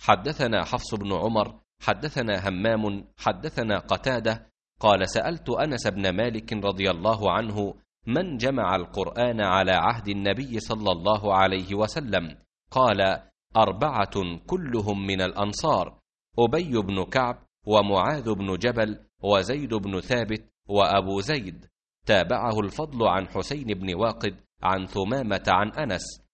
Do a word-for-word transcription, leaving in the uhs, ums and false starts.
حدثنا حفص بن عمر حدثنا همام حدثنا قتادة قال سألت أنس بن مالك رضي الله عنه من جمع القرآن على عهد النبي صلى الله عليه وسلم؟ قال أربعة كلهم من الأنصار: أبي بن كعب ومعاذ بن جبل وزيد بن ثابت وأبو زيد. تابعه الفضل عن حسين بن واقد عن ثمامة عن أنس